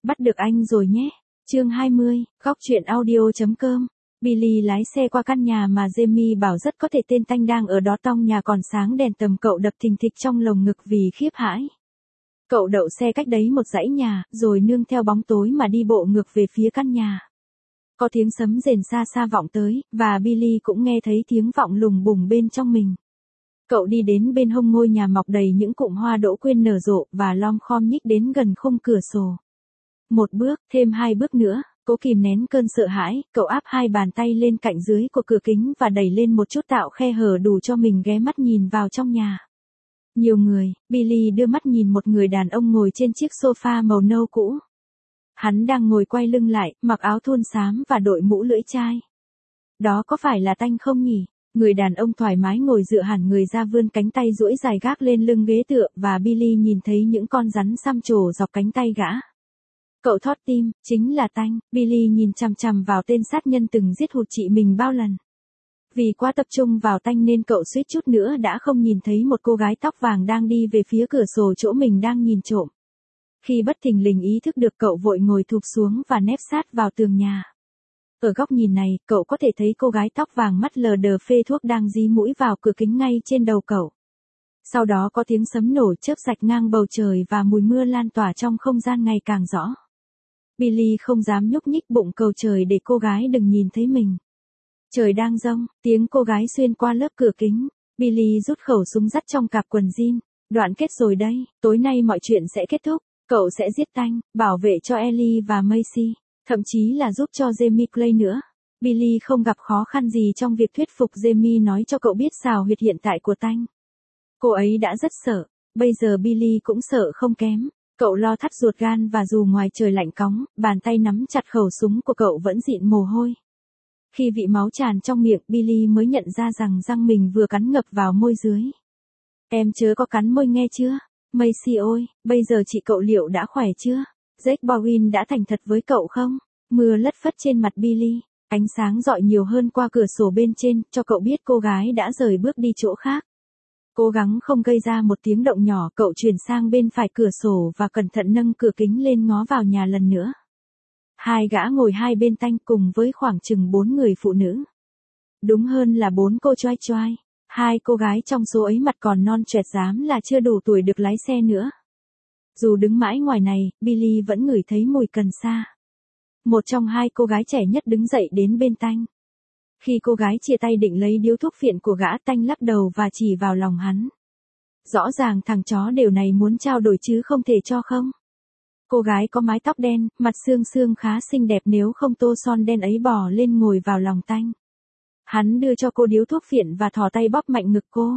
Bắt được anh rồi nhé. Chương 20, góc truyện audio.com. Billy lái xe qua căn nhà mà Jamie bảo rất có thể tên Tanh đang ở đó. Tông nhà còn sáng đèn tầm, cậu đập thình thịch trong lồng ngực vì khiếp hãi. Cậu đậu xe cách đấy một dãy nhà, rồi nương theo bóng tối mà đi bộ ngược về phía căn nhà. Có tiếng sấm rền xa xa vọng tới, và Billy cũng nghe thấy tiếng vọng lùng bùng bên trong mình. Cậu đi đến bên hông ngôi nhà mọc đầy những cụm hoa đỗ quyên nở rộ và lom khom nhích đến gần khung cửa sổ. Một bước, thêm hai bước nữa, cố kìm nén cơn sợ hãi, cậu áp hai bàn tay lên cạnh dưới của cửa kính và đẩy lên một chút tạo khe hở đủ cho mình ghé mắt nhìn vào trong nhà. Nhiều người, Billy đưa mắt nhìn một người đàn ông ngồi trên chiếc sofa màu nâu cũ. Hắn đang ngồi quay lưng lại, mặc áo thun xám và đội mũ lưỡi chai. Đó có phải là Tanh không nhỉ? Người đàn ông thoải mái ngồi dựa hẳn người ra, vươn cánh tay duỗi dài gác lên lưng ghế tựa, và Billy nhìn thấy những con rắn xăm trổ dọc cánh tay gã. Cậu thót tim, chính là Tanh. Billy nhìn chằm chằm vào tên sát nhân từng giết hụt chị mình bao lần. Vì quá tập trung vào Tanh nên cậu suýt chút nữa đã không nhìn thấy một cô gái tóc vàng đang đi về phía cửa sổ chỗ mình đang nhìn trộm. Khi bất thình lình ý thức được, cậu vội ngồi thụp xuống và nép sát vào tường nhà. Ở góc nhìn này, cậu có thể thấy cô gái tóc vàng mắt lờ đờ phê thuốc đang dí mũi vào cửa kính ngay trên đầu cậu. Sau đó có tiếng sấm nổ chớp rạch ngang bầu trời và mùi mưa lan tỏa trong không gian ngày càng rõ. Billy không dám nhúc nhích bụng cầu trời để cô gái đừng nhìn thấy mình. Trời đang giông, tiếng cô gái xuyên qua lớp cửa kính. Billy rút khẩu súng dắt trong cặp quần jean. Đoạn kết rồi đây, tối nay mọi chuyện sẽ kết thúc. Cậu sẽ giết Tanh, bảo vệ cho Ellie và Macy, thậm chí là giúp cho Jamie Clay nữa. Billy không gặp khó khăn gì trong việc thuyết phục Jamie nói cho cậu biết xào huyệt hiện tại của Tanh. Cô ấy đã rất sợ, bây giờ Billy cũng sợ không kém. Cậu lo thắt ruột gan, và dù ngoài trời lạnh cóng, bàn tay nắm chặt khẩu súng của cậu vẫn dịn mồ hôi. Khi vị máu tràn trong miệng, Billy mới nhận ra rằng răng mình vừa cắn ngập vào môi dưới. Em chớ có cắn môi nghe chưa? Macy ơi, bây giờ chị cậu liệu đã khỏe chưa? Jake Bowen đã thành thật với cậu không? Mưa lất phất trên mặt Billy, ánh sáng rọi nhiều hơn qua cửa sổ bên trên, cho cậu biết cô gái đã rời bước đi chỗ khác. Cố gắng không gây ra một tiếng động nhỏ, cậu chuyển sang bên phải cửa sổ và cẩn thận nâng cửa kính lên ngó vào nhà lần nữa. Hai gã ngồi hai bên Tanh cùng với khoảng chừng 4 người phụ nữ. Đúng hơn là 4 cô choai choai. Hai cô gái trong số ấy mặt còn non choẹt, dám là chưa đủ tuổi được lái xe nữa. Dù đứng mãi ngoài này, Billy vẫn ngửi thấy mùi cần sa. Một trong hai cô gái trẻ nhất đứng dậy đến bên Tanh. Khi cô gái chia tay định lấy điếu thuốc phiện của gã, Tanh lắc đầu và chỉ vào lòng hắn. Rõ ràng thằng chó đều này muốn trao đổi chứ không thể cho không. Cô gái có mái tóc đen, mặt xương xương khá xinh đẹp nếu không tô son đen ấy bò lên ngồi vào lòng Tanh. Hắn đưa cho cô điếu thuốc phiện và thò tay bóp mạnh ngực cô.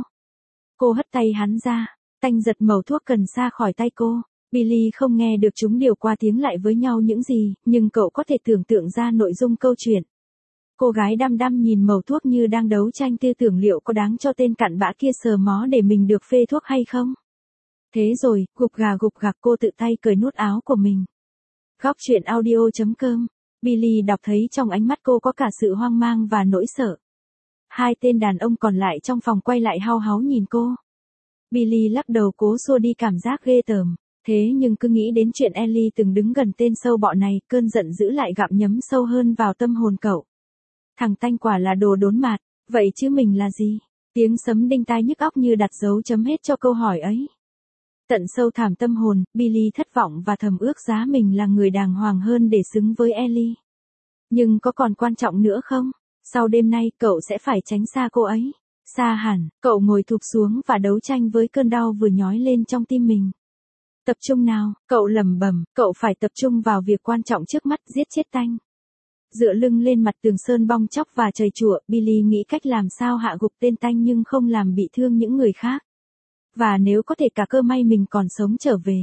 Cô hất tay hắn ra, Tanh giật mẩu thuốc cần sa khỏi tay cô. Billy không nghe được chúng điều qua tiếng lại với nhau những gì, nhưng cậu có thể tưởng tượng ra nội dung câu chuyện. Cô gái đăm đăm nhìn mẩu thuốc như đang đấu tranh tư tưởng liệu có đáng cho tên cặn bã kia sờ mó để mình được phê thuốc hay không. Thế rồi, gục gà cô tự tay cởi nút áo của mình. Góc truyện audio.com. Billy đọc thấy trong ánh mắt cô có cả sự hoang mang và nỗi sợ. Hai tên đàn ông còn lại trong phòng quay lại hau háu nhìn cô. Billy lắc đầu cố xua đi cảm giác ghê tởm. Thế nhưng cứ nghĩ đến chuyện Ellie từng đứng gần tên sâu bọ này, cơn giận dữ lại gặm nhấm sâu hơn vào tâm hồn cậu. Thằng Tanh quả là đồ đốn mạt, vậy chứ mình là gì? Tiếng sấm đinh tai nhức óc như đặt dấu chấm hết cho câu hỏi ấy. Tận sâu thẳm tâm hồn, Billy thất vọng và thầm ước giá mình là người đàng hoàng hơn để xứng với Ellie. Nhưng có còn quan trọng nữa không? Sau đêm nay, cậu sẽ phải tránh xa cô ấy. Xa hẳn, cậu ngồi thụp xuống và đấu tranh với cơn đau vừa nhói lên trong tim mình. Tập trung nào, cậu lẩm bẩm, cậu phải tập trung vào việc quan trọng trước mắt, giết chết Tanh. Dựa lưng lên mặt tường sơn bong chóc và chầy chùa, Billy nghĩ cách làm sao hạ gục tên Tanh nhưng không làm bị thương những người khác. Và nếu có thể cả cơ may mình còn sống trở về.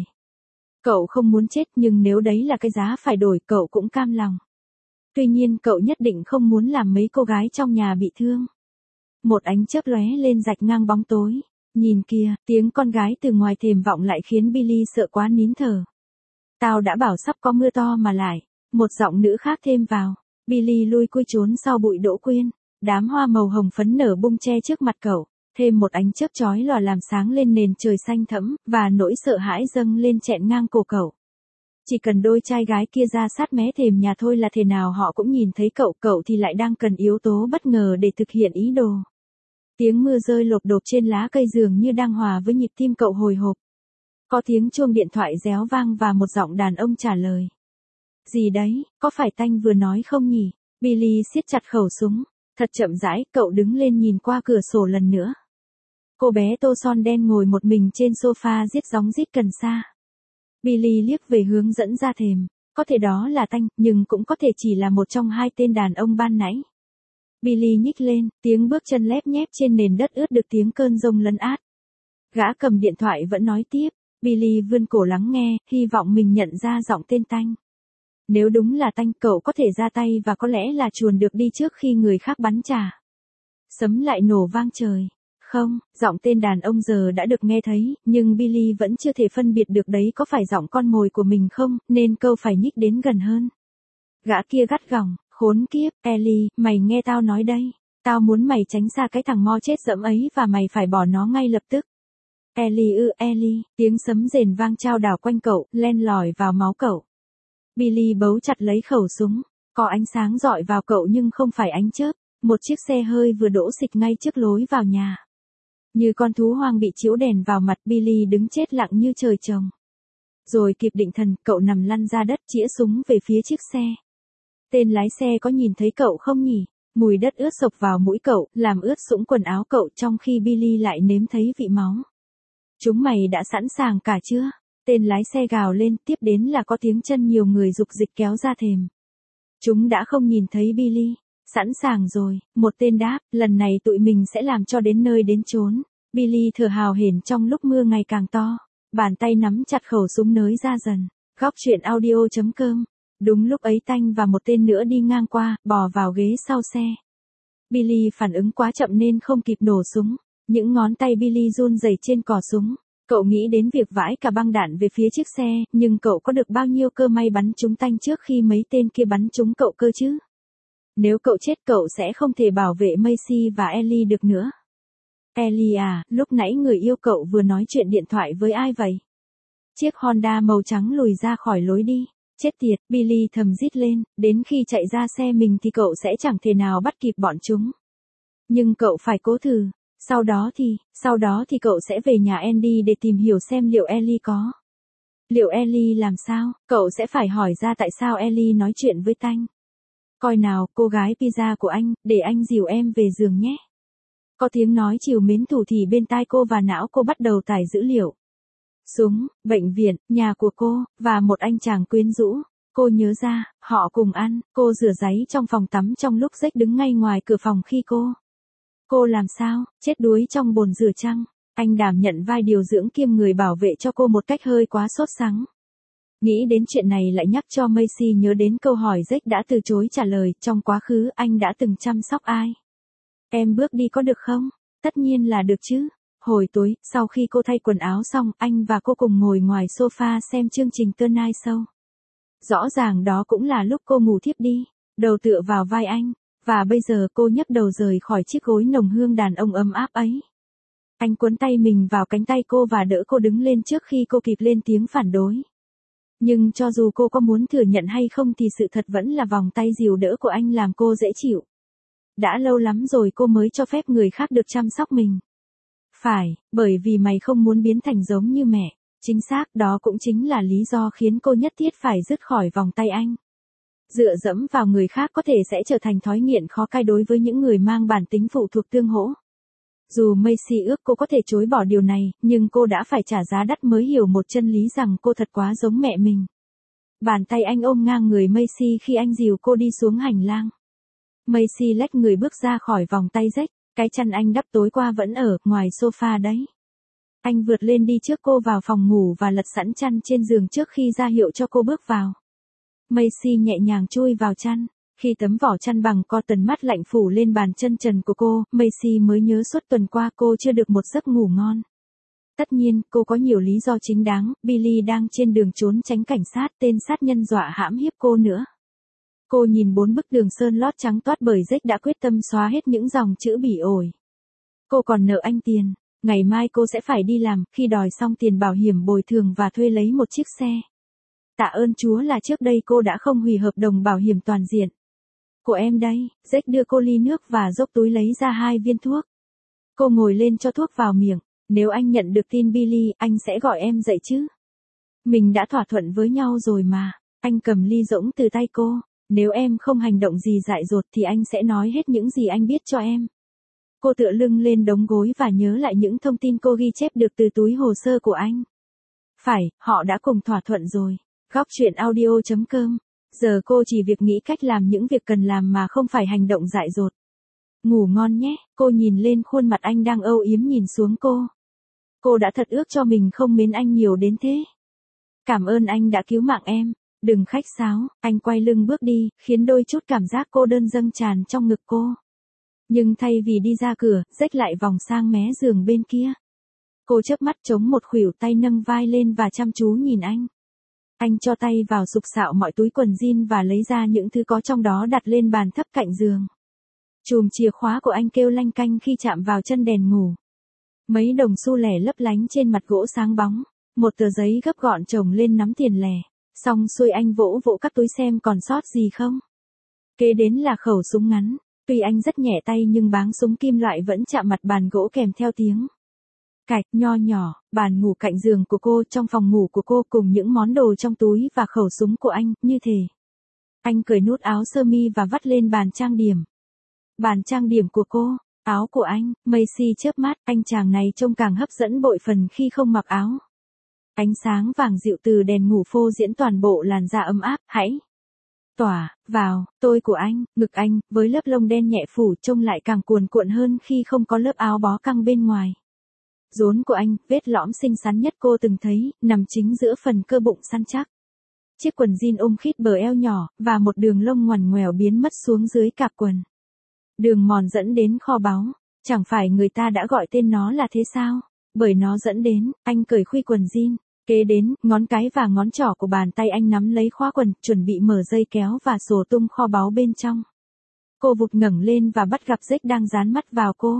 Cậu không muốn chết, nhưng nếu đấy là cái giá phải đổi, cậu cũng cam lòng. Tuy nhiên cậu nhất định không muốn làm mấy cô gái trong nhà bị thương. Một ánh chớp lóe lên rạch ngang bóng tối. Nhìn kìa, tiếng con gái từ ngoài thềm vọng lại khiến Billy sợ quá nín thở. Tao đã bảo sắp có mưa to mà lại. Một giọng nữ khác thêm vào. Billy lui cui trốn sau bụi đỗ quyên. Đám hoa màu hồng phấn nở bung che trước mặt cậu. Thêm một ánh chớp chói lòa làm sáng lên nền trời xanh thẫm, và nỗi sợ hãi dâng lên chẹn ngang cổ cậu. Chỉ cần đôi trai gái kia ra sát mé thềm nhà thôi là thể nào họ cũng nhìn thấy cậu thì lại đang cần yếu tố bất ngờ để thực hiện ý đồ. Tiếng mưa rơi lộp độp trên lá cây dường như đang hòa với nhịp tim cậu hồi hộp. Có tiếng chuông điện thoại réo vang và một giọng đàn ông trả lời. Gì đấy, có phải Tanh vừa nói không nhỉ? Billy siết chặt khẩu súng. Thật chậm rãi, cậu đứng lên nhìn qua cửa sổ lần nữa. Cô bé tô son đen ngồi một mình trên sofa giết gióng rít cần sa. Billy liếc về hướng dẫn ra thềm. Có thể đó là Tanh, nhưng cũng có thể chỉ là một trong hai tên đàn ông ban nãy. Billy nhích lên, tiếng bước chân lép nhép trên nền đất ướt được tiếng cơn giông lấn át. Gã cầm điện thoại vẫn nói tiếp. Billy vươn cổ lắng nghe, hy vọng mình nhận ra giọng tên Tanh. Nếu đúng là Tanh, cậu có thể ra tay và có lẽ là chuồn được đi trước khi người khác bắn trả. Sấm lại nổ vang trời. Không, giọng tên đàn ông giờ đã được nghe thấy, nhưng Billy vẫn chưa thể phân biệt được đấy có phải giọng con mồi của mình không, nên câu phải nhích đến gần hơn. Gã kia gắt gỏng, khốn kiếp, Ellie, mày nghe tao nói đây. Tao muốn mày tránh xa cái thằng mo chết dẫm ấy và mày phải bỏ nó ngay lập tức. Ellie, tiếng sấm rền vang trao đảo quanh cậu, len lỏi vào máu cậu. Billy bấu chặt lấy khẩu súng, có ánh sáng rọi vào cậu nhưng không phải ánh chớp, một chiếc xe hơi vừa đỗ xịch ngay trước lối vào nhà. Như con thú hoang bị chiếu đèn vào mặt, Billy đứng chết lặng như trời trồng. Rồi kịp định thần, cậu nằm lăn ra đất chĩa súng về phía chiếc xe. Tên lái xe có nhìn thấy cậu không nhỉ? Mùi đất ướt sộc vào mũi cậu, làm ướt sũng quần áo cậu trong khi Billy lại nếm thấy vị máu. Chúng mày đã sẵn sàng cả chưa? Tên lái xe gào lên, tiếp đến là có tiếng chân nhiều người rục dịch kéo ra thềm. Chúng đã không nhìn thấy Billy. Sẵn sàng rồi, một tên đáp, lần này tụi mình sẽ làm cho đến nơi đến chốn. Billy thở hào hển trong lúc mưa ngày càng to. Bàn tay nắm chặt khẩu súng nới ra dần. Góc truyện audio.com. Đúng lúc ấy Tanh và một tên nữa đi ngang qua, bò vào ghế sau xe. Billy phản ứng quá chậm nên không kịp nổ súng. Những ngón tay Billy run rẩy trên cò súng. Cậu nghĩ đến việc vãi cả băng đạn về phía chiếc xe, nhưng cậu có được bao nhiêu cơ may bắn trúng Tanh trước khi mấy tên kia bắn trúng cậu cơ chứ? Nếu cậu chết cậu sẽ không thể bảo vệ Macy và Ellie được nữa. Ellie à, lúc nãy người yêu cậu vừa nói chuyện điện thoại với ai vậy? Chiếc Honda màu trắng lùi ra khỏi lối đi. Chết tiệt, Billy thầm rít lên, đến khi chạy ra xe mình thì cậu sẽ chẳng thể nào bắt kịp bọn chúng. Nhưng cậu phải cố thử. Sau đó thì cậu sẽ về nhà Andy để tìm hiểu xem liệu Ellie có. Liệu Ellie làm sao? Cậu sẽ phải hỏi ra tại sao Ellie nói chuyện với Tanh. Coi nào, cô gái pizza của anh, để anh dìu em về giường nhé. Có tiếng nói trìu mến thủ thỉ bên tai cô và não cô bắt đầu tải dữ liệu. Súng, bệnh viện, nhà của cô, và một anh chàng quyến rũ. Cô nhớ ra, họ cùng ăn, cô rửa giấy trong phòng tắm trong lúc Jack đứng ngay ngoài cửa phòng khi cô làm sao, chết đuối trong bồn rửa chăng? Anh đảm nhận vai điều dưỡng kiêm người bảo vệ cho cô một cách hơi quá sốt sắng. Nghĩ đến chuyện này lại nhắc cho Macy nhớ đến câu hỏi Jack đã từ chối trả lời, trong quá khứ anh đã từng chăm sóc ai? Em bước đi có được không? Tất nhiên là được chứ. Hồi tối, sau khi cô thay quần áo xong, anh và cô cùng ngồi ngoài sofa xem chương trình Tonight Show. Rõ ràng đó cũng là lúc cô ngủ thiếp đi, đầu tựa vào vai anh, và bây giờ cô nhấc đầu rời khỏi chiếc gối nồng hương đàn ông ấm áp ấy. Anh cuốn tay mình vào cánh tay cô và đỡ cô đứng lên trước khi cô kịp lên tiếng phản đối. Nhưng cho dù cô có muốn thừa nhận hay không thì sự thật vẫn là vòng tay dìu đỡ của anh làm cô dễ chịu. Đã lâu lắm rồi cô mới cho phép người khác được chăm sóc mình. Phải, bởi vì mày không muốn biến thành giống như mẹ. Chính xác, đó cũng chính là lý do khiến cô nhất thiết phải dứt khỏi vòng tay anh. Dựa dẫm vào người khác có thể sẽ trở thành thói nghiện khó cai đối với những người mang bản tính phụ thuộc tương hỗ. Dù Macy ước cô có thể chối bỏ điều này, nhưng cô đã phải trả giá đắt mới hiểu một chân lý rằng cô thật quá giống mẹ mình. Bàn tay anh ôm ngang người Macy khi anh dìu cô đi xuống hành lang. Macy lách người bước ra khỏi vòng tay Jack, cái chăn anh đắp tối qua vẫn ở ngoài sofa đấy. Anh vượt lên đi trước cô vào phòng ngủ và lật sẵn chăn trên giường trước khi ra hiệu cho cô bước vào. Macy nhẹ nhàng chui vào chăn. Khi tấm vỏ chăn bằng cotton mát lạnh phủ lên bàn chân trần của cô, Macy mới nhớ suốt tuần qua cô chưa được một giấc ngủ ngon. Tất nhiên, cô có nhiều lý do chính đáng, Billy đang trên đường trốn tránh cảnh sát, tên sát nhân dọa hãm hiếp cô nữa. Cô nhìn 4 bức tường sơn lót trắng toát bởi Jack đã quyết tâm xóa hết những dòng chữ bỉ ổi. Cô còn nợ anh tiền, ngày mai cô sẽ phải đi làm, khi đòi xong tiền bảo hiểm bồi thường và thuê lấy một chiếc xe. Tạ ơn Chúa là trước đây cô đã không hủy hợp đồng bảo hiểm toàn diện của em đây. Jack đưa cô ly nước và dốc túi lấy ra 2 viên thuốc. Cô ngồi lên cho thuốc vào miệng. Nếu anh nhận được tin Billy, anh sẽ gọi em dậy chứ? Mình đã thỏa thuận với nhau rồi mà. Anh cầm ly rỗng từ tay cô. Nếu em không hành động gì dại dột thì anh sẽ nói hết những gì anh biết cho em. Cô tựa lưng lên đống gối và nhớ lại những thông tin cô ghi chép được từ túi hồ sơ của anh. Phải, họ đã cùng thỏa thuận rồi. Góc truyện audio.com. Giờ cô chỉ việc nghĩ cách làm những việc cần làm mà không phải hành động dại dột. Ngủ ngon nhé, cô nhìn lên khuôn mặt anh đang âu yếm nhìn xuống cô. Cô đã thật ước cho mình không mến anh nhiều đến thế. Cảm ơn anh đã cứu mạng em. Đừng khách sáo, anh quay lưng bước đi, khiến đôi chút cảm giác cô đơn dâng tràn trong ngực cô. Nhưng thay vì đi ra cửa, Jack lại vòng sang mé giường bên kia. Cô chớp mắt chống một khuỷu tay nâng vai lên và chăm chú nhìn anh. Anh cho tay vào sục sạo mọi túi quần jean và lấy ra những thứ có trong đó đặt lên bàn thấp cạnh giường. Chùm chìa khóa của anh kêu lanh canh khi chạm vào chân đèn ngủ. Mấy đồng xu lẻ lấp lánh trên mặt gỗ sáng bóng. Một tờ giấy gấp gọn chồng lên nắm tiền lẻ. Xong xuôi anh vỗ vỗ các túi xem còn sót gì không. Kế đến là khẩu súng ngắn. Tuy anh rất nhẹ tay nhưng báng súng kim loại vẫn chạm mặt bàn gỗ kèm theo tiếng cạch nho nhỏ. Bàn ngủ cạnh giường của cô, trong phòng ngủ của cô cùng những món đồ trong túi và khẩu súng của anh, như thể. Anh cởi nút áo sơ mi và vắt lên bàn trang điểm. Bàn trang điểm của cô, áo của anh, Macy chớp mắt, anh chàng này trông càng hấp dẫn bội phần khi không mặc áo. Ánh sáng vàng dịu từ đèn ngủ phô diễn toàn bộ làn da ấm áp, hãy tỏa vào tôi của anh, ngực anh, với lớp lông đen nhẹ phủ trông lại càng cuồn cuộn hơn khi không có lớp áo bó căng bên ngoài. Rốn của anh, vết lõm xinh xắn nhất cô từng thấy, nằm chính giữa phần cơ bụng săn chắc. Chiếc quần jean ôm khít bờ eo nhỏ, và một đường lông ngoằn ngoèo biến mất xuống dưới cạp quần. Đường mòn dẫn đến kho báu, chẳng phải người ta đã gọi tên nó là thế sao? Bởi nó dẫn đến, anh cởi khuy quần jean. Kế đến, ngón cái và ngón trỏ của bàn tay anh nắm lấy khóa quần, chuẩn bị mở dây kéo và xổ tung kho báu bên trong. Cô vụt ngẩng lên và bắt gặp Jack đang dán mắt vào cô.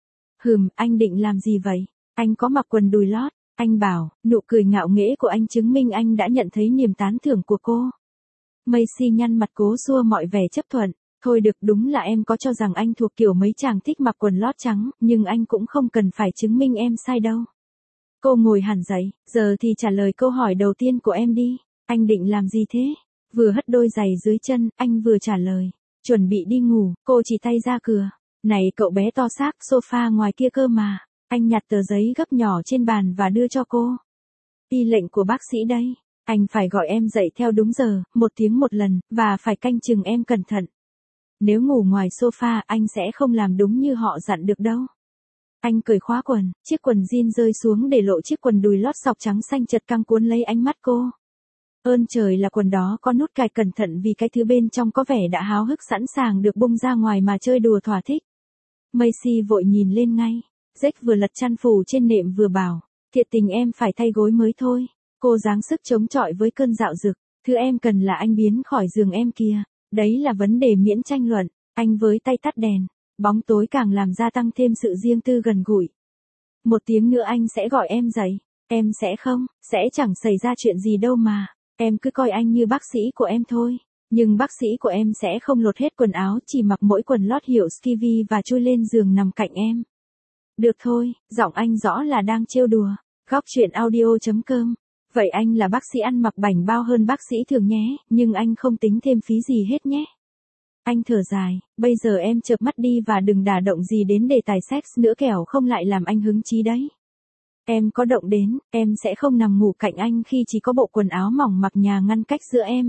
Anh định làm gì vậy? Anh có mặc quần đùi lót, anh bảo, nụ cười ngạo nghễ của anh chứng minh anh đã nhận thấy niềm tán thưởng của cô. Macy nhăn mặt cố xua mọi vẻ chấp thuận. Thôi được, đúng là em có cho rằng anh thuộc kiểu mấy chàng thích mặc quần lót trắng, nhưng anh cũng không cần phải chứng minh em sai đâu. Cô ngồi hẳn dậy, giờ thì trả lời câu hỏi đầu tiên của em đi. Anh định làm gì thế? Vừa hất đôi giày dưới chân, anh vừa trả lời. Chuẩn bị đi ngủ, cô chỉ tay ra cửa. Này cậu bé to xác, sofa ngoài kia cơ mà. Anh nhặt tờ giấy gấp nhỏ trên bàn và đưa cho cô. Y lệnh của bác sĩ đây. Anh phải gọi em dậy theo đúng giờ, 1 tiếng một lần, và phải canh chừng em cẩn thận. Nếu ngủ ngoài sofa, anh sẽ không làm đúng như họ dặn được đâu. Anh cởi khóa quần, chiếc quần jean rơi xuống để lộ chiếc quần đùi lót sọc trắng xanh chật căng cuốn lấy ánh mắt cô. Ơn trời là quần đó có nút cài cẩn thận vì cái thứ bên trong có vẻ đã háo hức sẵn sàng được bung ra ngoài mà chơi đùa thỏa thích. Macy vội nhìn lên ngay. Jack vừa lật chăn phủ trên nệm vừa bảo, thiệt tình em phải thay gối mới thôi. Cô giáng sức chống chọi với cơn dạo dực. Thứ em cần là anh biến khỏi giường em kìa. Đấy là vấn đề miễn tranh luận. Anh với tay tắt đèn. Bóng tối càng làm gia tăng thêm sự riêng tư gần gũi. 1 tiếng nữa anh sẽ gọi em dậy. Em sẽ không, sẽ chẳng xảy ra chuyện gì đâu mà. Em cứ coi anh như bác sĩ của em thôi. Nhưng bác sĩ của em sẽ không lột hết quần áo, chỉ mặc mỗi quần lót hiệu Skivvy và chui lên giường nằm cạnh em. Được thôi, giọng anh rõ là đang trêu đùa. Góc truyện audio.com. Vậy anh là bác sĩ ăn mặc bảnh bao hơn bác sĩ thường nhé, nhưng anh không tính thêm phí gì hết nhé. Anh thở dài, bây giờ em chợp mắt đi và đừng đả động gì đến đề tài sex nữa kẻo không lại làm anh hứng chí đấy. Em có động đến, em sẽ không nằm ngủ cạnh anh khi chỉ có bộ quần áo mỏng mặc nhà ngăn cách giữa em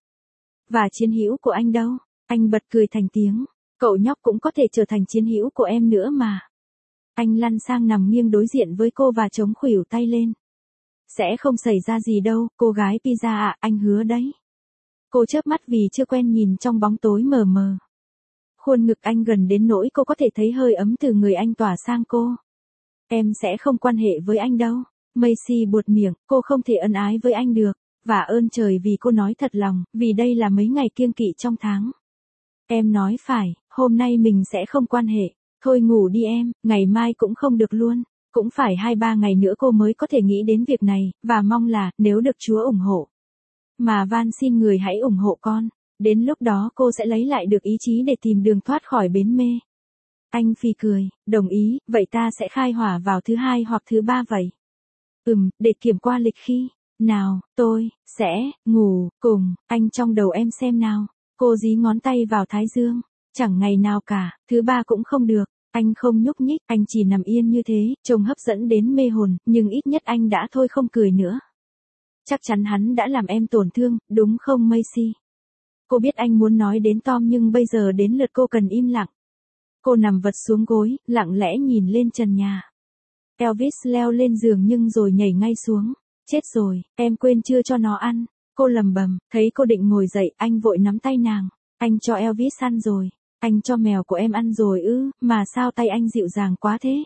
và chiến hữu của anh đâu. Anh bật cười thành tiếng, cậu nhóc cũng có thể trở thành chiến hữu của em nữa mà. Anh lăn sang nằm nghiêng đối diện với cô và chống khuỷu tay lên. Sẽ không xảy ra gì đâu, cô gái pizza ạ, anh hứa đấy. Cô chớp mắt vì chưa quen nhìn trong bóng tối mờ mờ. Khuôn ngực anh gần đến nỗi cô có thể thấy hơi ấm từ người anh tỏa sang cô. Em sẽ không quan hệ với anh đâu. Macy buột miệng, cô không thể ân ái với anh được. Và ơn trời vì cô nói thật lòng, vì đây là mấy ngày kiêng kỵ trong tháng. Em nói phải, hôm nay mình sẽ không quan hệ. Thôi ngủ đi em, ngày mai cũng không được luôn. Cũng phải 2-3 ngày nữa cô mới có thể nghĩ đến việc này, và mong là, nếu được Chúa ủng hộ. mà van xin người hãy ủng hộ con. Đến lúc đó cô sẽ lấy lại được ý chí để tìm đường thoát khỏi bến mê. Anh phì cười, đồng ý, vậy ta sẽ khai hỏa vào thứ hai hoặc thứ ba vậy. Để kiểm qua lịch khi nào tôi sẽ ngủ cùng anh trong đầu em xem nào. Cô dí ngón tay vào thái dương. Chẳng ngày nào cả, thứ ba cũng không được. Anh không nhúc nhích, anh chỉ nằm yên như thế, trông hấp dẫn đến mê hồn, nhưng ít nhất anh đã thôi không cười nữa. Chắc chắn hắn đã làm em tổn thương, đúng không Macy? Cô biết anh muốn nói đến Tom nhưng bây giờ đến lượt cô cần im lặng. Cô nằm vật xuống gối, lặng lẽ nhìn lên trần nhà. Elvis leo lên giường nhưng rồi nhảy ngay xuống. Chết rồi, em quên chưa cho nó ăn. Cô lầm bầm, thấy cô định ngồi dậy, anh vội nắm tay nàng. Anh cho Elvis ăn rồi. Anh cho mèo của em ăn rồi ư, mà sao tay anh dịu dàng quá thế?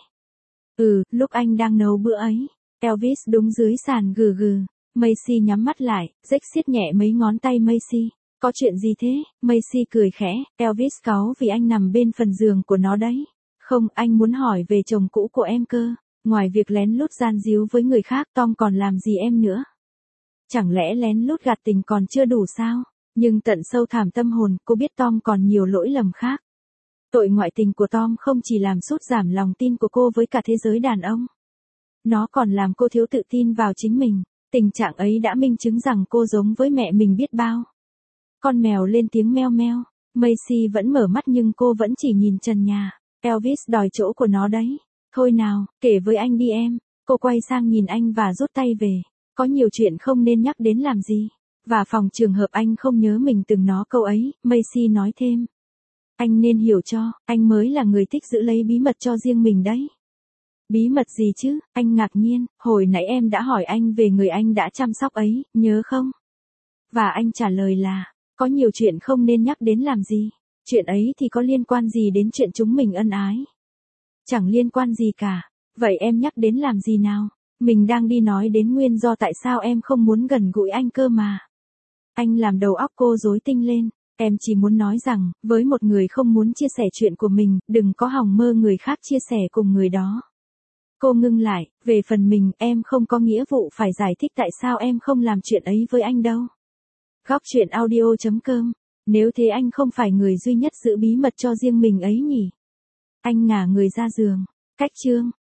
Lúc anh đang nấu bữa ấy. Elvis đúng dưới sàn gừ gừ. Macy nhắm mắt lại, rách siết nhẹ mấy ngón tay Macy. Có chuyện gì thế? Macy cười khẽ, Elvis cáu vì anh nằm bên phần giường của nó đấy. Không, anh muốn hỏi về chồng cũ của em cơ. Ngoài việc lén lút gian díu với người khác, Tom còn làm gì em nữa? Chẳng lẽ lén lút gạt tình còn chưa đủ sao? Nhưng tận sâu thẳm tâm hồn, cô biết Tom còn nhiều lỗi lầm khác. Tội ngoại tình của Tom không chỉ làm sút giảm lòng tin của cô với cả thế giới đàn ông. Nó còn làm cô thiếu tự tin vào chính mình. Tình trạng ấy đã minh chứng rằng cô giống với mẹ mình biết bao. Con mèo lên tiếng meo meo. Macy vẫn mở mắt nhưng cô vẫn chỉ nhìn trần nhà. Elvis đòi chỗ của nó đấy. Thôi nào, kể với anh đi em. Cô quay sang nhìn anh và rút tay về. Có nhiều chuyện không nên nhắc đến làm gì. Và phòng trường hợp anh không nhớ mình từng nói câu ấy, Macy nói thêm. Anh nên hiểu cho, anh mới là người thích giữ lấy bí mật cho riêng mình đấy. Bí mật gì chứ? Anh ngạc nhiên, hồi nãy em đã hỏi anh về người anh đã chăm sóc ấy, nhớ không? Và anh trả lời là, có nhiều chuyện không nên nhắc đến làm gì. Chuyện ấy thì có liên quan gì đến chuyện chúng mình ân ái? Chẳng liên quan gì cả. Vậy em nhắc đến làm gì nào? Mình đang đi nói đến nguyên do tại sao em không muốn gần gũi anh cơ mà. Anh làm đầu óc cô rối tinh lên. Em chỉ muốn nói rằng, với một người không muốn chia sẻ chuyện của mình, đừng có hòng mơ người khác chia sẻ cùng người đó. Cô ngưng lại, về phần mình, em không có nghĩa vụ phải giải thích tại sao em không làm chuyện ấy với anh đâu. Góc chuyện audio.com. Nếu thế anh không phải người duy nhất giữ bí mật cho riêng mình ấy nhỉ? Anh ngả người ra giường. Cách chương.